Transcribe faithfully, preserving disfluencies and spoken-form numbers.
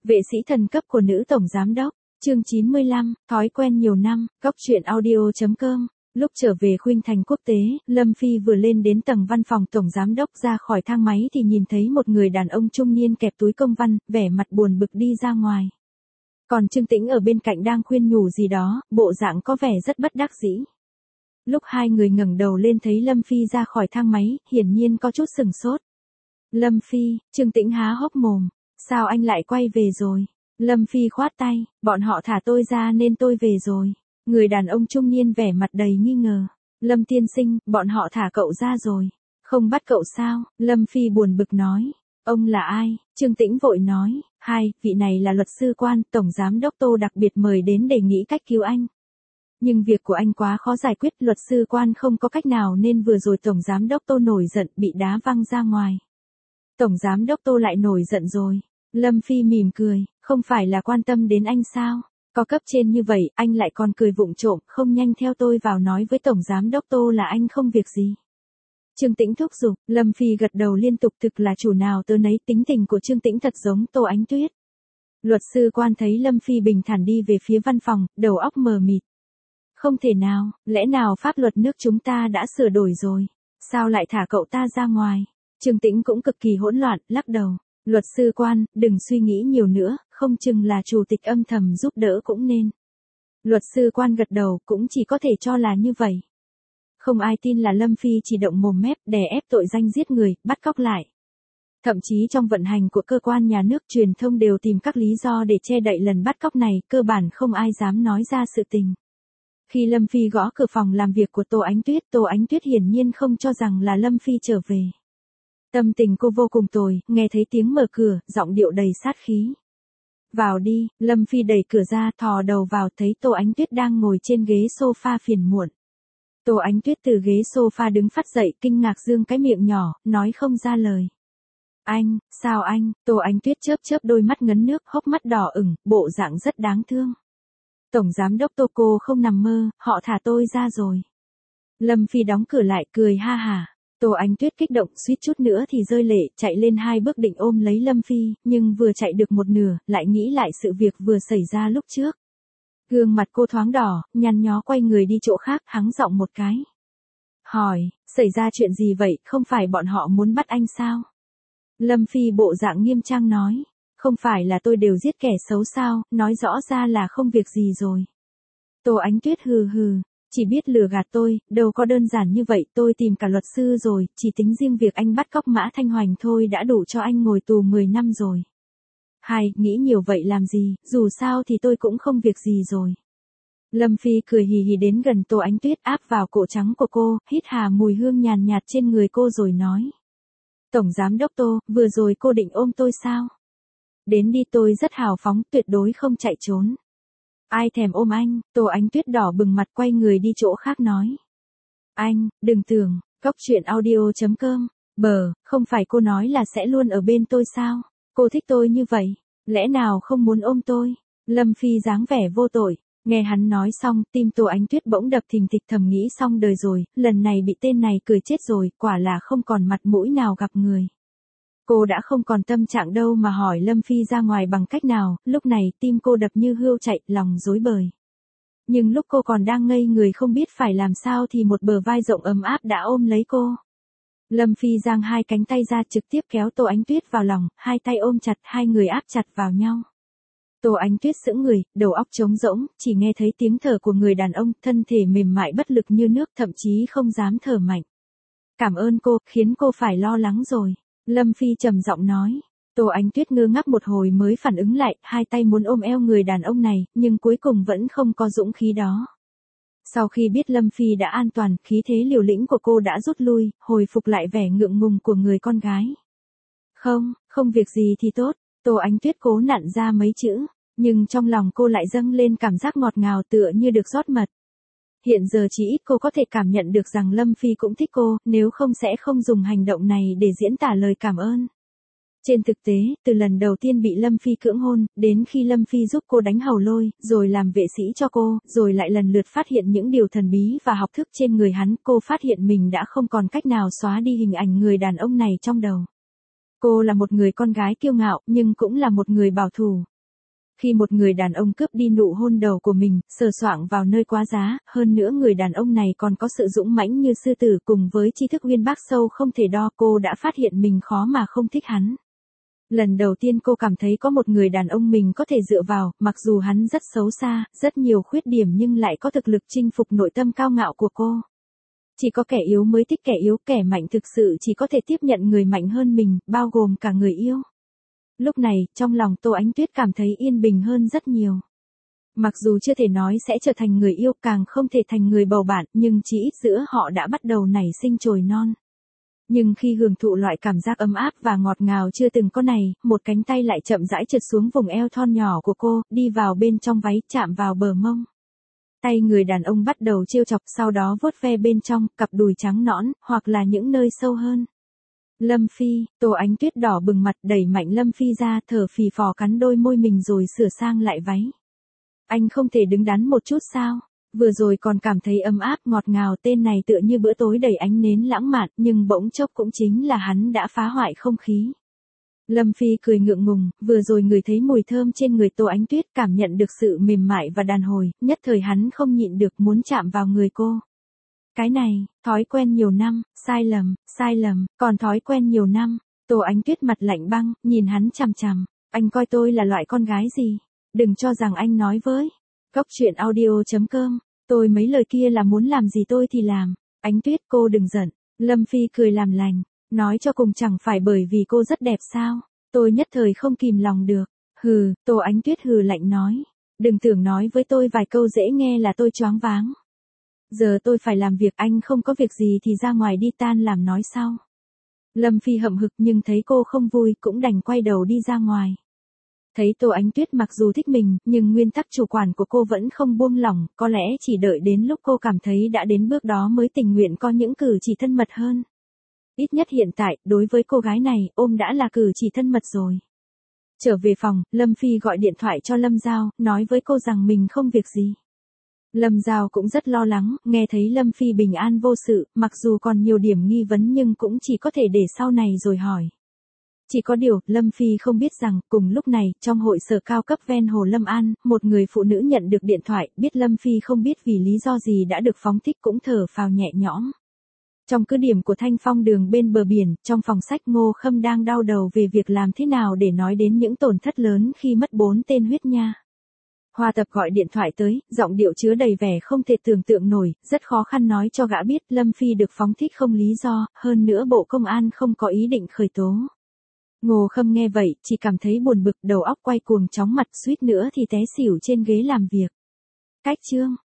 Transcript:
Vệ sĩ thần cấp của nữ tổng giám đốc, chương chín mươi lăm, thói quen nhiều năm, góc truyện audio chấm com. Lúc trở về khuynh thành quốc tế, Lâm Phi vừa lên đến tầng văn phòng tổng giám đốc ra khỏi thang máy thì nhìn thấy một người đàn ông trung niên kẹp túi công văn, vẻ mặt buồn bực đi ra ngoài. Còn Trương Tĩnh ở bên cạnh đang khuyên nhủ gì đó, bộ dạng có vẻ rất bất đắc dĩ. Lúc hai người ngẩng đầu lên thấy Lâm Phi ra khỏi thang máy, hiển nhiên có chút sừng sốt. Lâm Phi, Trương Tĩnh há hốc mồm. Sao anh lại quay về rồi? Lâm Phi khoát tay, bọn họ thả tôi ra nên tôi về rồi. Người đàn ông trung niên vẻ mặt đầy nghi ngờ. Lâm tiên sinh, bọn họ thả cậu ra rồi. Không bắt cậu sao? Lâm Phi buồn bực nói. Ông là ai? Trương Tĩnh vội nói. Hai, vị này là luật sư Quan, tổng giám đốc Tô đặc biệt mời đến để nghĩ cách cứu anh. Nhưng việc của anh quá khó giải quyết, luật sư Quan không có cách nào nên vừa rồi tổng giám đốc Tô nổi giận bị đá văng ra ngoài. Tổng giám đốc Tô lại nổi giận rồi. Lâm Phi mỉm cười, không phải là quan tâm đến anh sao? Có cấp trên như vậy, anh lại còn cười vụng trộm, không nhanh theo tôi vào nói với tổng giám đốc Tô là anh không việc gì. Trương Tĩnh thúc giục, Lâm Phi gật đầu liên tục, thực là chủ nào tớ nấy, tính tình của Trương Tĩnh thật giống Tô Ánh Tuyết. Luật sư Quan thấy Lâm Phi bình thản đi về phía văn phòng, đầu óc mờ mịt. Không thể nào, lẽ nào pháp luật nước chúng ta đã sửa đổi rồi? Sao lại thả cậu ta ra ngoài? Trương Tĩnh cũng cực kỳ hỗn loạn, lắc đầu. Luật sư Quan, đừng suy nghĩ nhiều nữa, không chừng là chủ tịch âm thầm giúp đỡ cũng nên. Luật sư Quan gật đầu, cũng chỉ có thể cho là như vậy. Không ai tin là Lâm Phi chỉ động mồm mép, đè ép tội danh giết người, bắt cóc lại. Thậm chí trong vận hành của cơ quan nhà nước, truyền thông đều tìm các lý do để che đậy lần bắt cóc này, cơ bản không ai dám nói ra sự tình. Khi Lâm Phi gõ cửa phòng làm việc của Tô Ánh Tuyết, Tô Ánh Tuyết hiển nhiên không cho rằng là Lâm Phi trở về. Tâm tình cô vô cùng tồi, nghe thấy tiếng mở cửa, giọng điệu đầy sát khí. Vào đi, Lâm Phi đẩy cửa ra, thò đầu vào thấy Tô Ánh Tuyết đang ngồi trên ghế sofa phiền muộn. Tô Ánh Tuyết từ ghế sofa đứng phát dậy, kinh ngạc dương cái miệng nhỏ, nói không ra lời. Anh, sao anh? Tô Ánh Tuyết chớp chớp đôi mắt ngấn nước, hốc mắt đỏ ửng, bộ dạng rất đáng thương. Tổng giám đốc Tô, cô không nằm mơ, họ thả tôi ra rồi. Lâm Phi đóng cửa lại, cười ha hả. Tô Ánh Tuyết kích động, suýt chút nữa thì rơi lệ, chạy lên hai bước định ôm lấy Lâm Phi, nhưng vừa chạy được một nửa, lại nghĩ lại sự việc vừa xảy ra lúc trước. Gương mặt cô thoáng đỏ, nhăn nhó quay người đi chỗ khác, hắng giọng một cái. Hỏi, xảy ra chuyện gì vậy, không phải bọn họ muốn bắt anh sao? Lâm Phi bộ dạng nghiêm trang nói, không phải là tôi đều giết kẻ xấu sao, nói rõ ra là không việc gì rồi. Tô Ánh Tuyết hừ hừ. Chỉ biết lừa gạt tôi, đâu có đơn giản như vậy, tôi tìm cả luật sư rồi, chỉ tính riêng việc anh bắt cóc Mã Thanh Hoành thôi đã đủ cho anh ngồi tù mười năm rồi. Hai, nghĩ nhiều vậy làm gì, dù sao thì tôi cũng không việc gì rồi. Lâm Phi cười hì hì đến gần Tô Ánh Tuyết, áp vào cổ trắng của cô, hít hà mùi hương nhàn nhạt trên người cô rồi nói. Tổng giám đốc Tô, vừa rồi cô định ôm tôi sao? Đến đi, tôi rất hào phóng, tuyệt đối không chạy trốn. Ai thèm ôm anh? Tô Ánh Tuyết đỏ bừng mặt quay người đi chỗ khác nói. Anh, đừng tưởng, góc truyện audio chấm com, bờ, không phải cô nói là sẽ luôn ở bên tôi sao? Cô thích tôi như vậy, lẽ nào không muốn ôm tôi? Lâm Phi dáng vẻ vô tội, nghe hắn nói xong, tim Tô Ánh Tuyết bỗng đập thình thịch, thầm nghĩ xong đời rồi, lần này bị tên này cười chết rồi, quả là không còn mặt mũi nào gặp người. Cô đã không còn tâm trạng đâu mà hỏi Lâm Phi ra ngoài bằng cách nào, lúc này tim cô đập như hươu chạy, lòng rối bời. Nhưng lúc cô còn đang ngây người không biết phải làm sao thì một bờ vai rộng ấm áp đã ôm lấy cô. Lâm Phi giang hai cánh tay ra trực tiếp kéo Tô Ánh Tuyết vào lòng, hai tay ôm chặt, hai người áp chặt vào nhau. Tô Ánh Tuyết sững người, đầu óc trống rỗng, chỉ nghe thấy tiếng thở của người đàn ông, thân thể mềm mại bất lực như nước, thậm chí không dám thở mạnh. Cảm ơn cô, khiến cô phải lo lắng rồi. Lâm Phi trầm giọng nói. Tô Ánh Tuyết ngơ ngác một hồi mới phản ứng lại, hai tay muốn ôm eo người đàn ông này, nhưng cuối cùng vẫn không có dũng khí đó. Sau khi biết Lâm Phi đã an toàn, khí thế liều lĩnh của cô đã rút lui, hồi phục lại vẻ ngượng ngùng của người con gái. Không, không việc gì thì tốt, Tô Ánh Tuyết cố nặn ra mấy chữ, nhưng trong lòng cô lại dâng lên cảm giác ngọt ngào tựa như được rót mật. Hiện giờ chỉ ít cô có thể cảm nhận được rằng Lâm Phi cũng thích cô, nếu không sẽ không dùng hành động này để diễn tả lời cảm ơn. Trên thực tế, từ lần đầu tiên bị Lâm Phi cưỡng hôn, đến khi Lâm Phi giúp cô đánh hầu lôi, rồi làm vệ sĩ cho cô, rồi lại lần lượt phát hiện những điều thần bí và học thức trên người hắn, cô phát hiện mình đã không còn cách nào xóa đi hình ảnh người đàn ông này trong đầu. Cô là một người con gái kiêu ngạo, nhưng cũng là một người bảo thủ. Khi một người đàn ông cướp đi nụ hôn đầu của mình, sờ soạng vào nơi quá giá, hơn nữa người đàn ông này còn có sự dũng mãnh như sư tử cùng với tri thức uyên bác sâu không thể đo, cô đã phát hiện mình khó mà không thích hắn. Lần đầu tiên cô cảm thấy có một người đàn ông mình có thể dựa vào, mặc dù hắn rất xấu xa, rất nhiều khuyết điểm nhưng lại có thực lực chinh phục nội tâm cao ngạo của cô. Chỉ có kẻ yếu mới thích kẻ yếu, kẻ mạnh thực sự chỉ có thể tiếp nhận người mạnh hơn mình, bao gồm cả người yêu. Lúc này, trong lòng Tô Ánh Tuyết cảm thấy yên bình hơn rất nhiều. Mặc dù chưa thể nói sẽ trở thành người yêu, càng không thể thành người bầu bạn, nhưng chỉ ít giữa họ đã bắt đầu nảy sinh chồi non. Nhưng khi hưởng thụ loại cảm giác ấm áp và ngọt ngào chưa từng có này, một cánh tay lại chậm rãi trượt xuống vùng eo thon nhỏ của cô, đi vào bên trong váy, chạm vào bờ mông. Tay người đàn ông bắt đầu trêu chọc, sau đó vuốt ve bên trong, cặp đùi trắng nõn, hoặc là những nơi sâu hơn. Lâm Phi, Tô Ánh Tuyết đỏ bừng mặt, đẩy mạnh Lâm Phi ra, thở phì phò cắn đôi môi mình rồi sửa sang lại váy. Anh không thể đứng đắn một chút sao? Vừa rồi còn cảm thấy ấm áp ngọt ngào, tên này tựa như bữa tối đầy ánh nến lãng mạn, nhưng bỗng chốc cũng chính là hắn đã phá hoại không khí. Lâm Phi cười ngượng ngùng, vừa rồi ngửi thấy mùi thơm trên người Tô Ánh Tuyết, cảm nhận được sự mềm mại và đàn hồi, nhất thời hắn không nhịn được muốn chạm vào người cô. Cái này, thói quen nhiều năm, sai lầm, sai lầm, còn thói quen nhiều năm. Tô Ánh Tuyết mặt lạnh băng, nhìn hắn chằm chằm. Anh coi tôi là loại con gái gì? Đừng cho rằng anh nói với. Góc chuyện audio chấm com. Tôi mấy lời kia là muốn làm gì tôi thì làm. Ánh Tuyết, cô đừng giận. Lâm Phi cười làm lành. Nói cho cùng chẳng phải bởi vì cô rất đẹp sao? Tôi nhất thời không kìm lòng được. Hừ, Tô Ánh Tuyết hừ lạnh nói. Đừng tưởng nói với tôi vài câu dễ nghe là tôi choáng váng. Giờ tôi phải làm việc, anh không có việc gì thì ra ngoài đi, tan làm nói sau. Lâm Phi hậm hực nhưng thấy cô không vui cũng đành quay đầu đi ra ngoài. Thấy Tô Ánh Tuyết mặc dù thích mình, nhưng nguyên tắc chủ quản của cô vẫn không buông lỏng, có lẽ chỉ đợi đến lúc cô cảm thấy đã đến bước đó mới tình nguyện có những cử chỉ thân mật hơn. Ít nhất hiện tại, đối với cô gái này, ôm đã là cử chỉ thân mật rồi. Trở về phòng, Lâm Phi gọi điện thoại cho Lâm Giao, nói với cô rằng mình không việc gì. Lâm Giao cũng rất lo lắng, nghe thấy Lâm Phi bình an vô sự, mặc dù còn nhiều điểm nghi vấn nhưng cũng chỉ có thể để sau này rồi hỏi. Chỉ có điều, Lâm Phi không biết rằng, cùng lúc này, trong hội sở cao cấp ven hồ Lâm An, một người phụ nữ nhận được điện thoại, biết Lâm Phi không biết vì lý do gì đã được phóng thích cũng thở phào nhẹ nhõm. Trong cứ điểm của Thanh Phong đường bên bờ biển, trong phòng sách Ngô Khâm đang đau đầu về việc làm thế nào để nói đến những tổn thất lớn khi mất bốn tên huyết nha. Hoa Tập gọi điện thoại tới, giọng điệu chứa đầy vẻ không thể tưởng tượng nổi, rất khó khăn nói cho gã biết Lâm Phi được phóng thích không lý do, hơn nữa Bộ Công an không có ý định khởi tố. Ngô Khâm nghe vậy, chỉ cảm thấy buồn bực, đầu óc quay cuồng chóng mặt, suýt nữa thì té xỉu trên ghế làm việc. Cách chương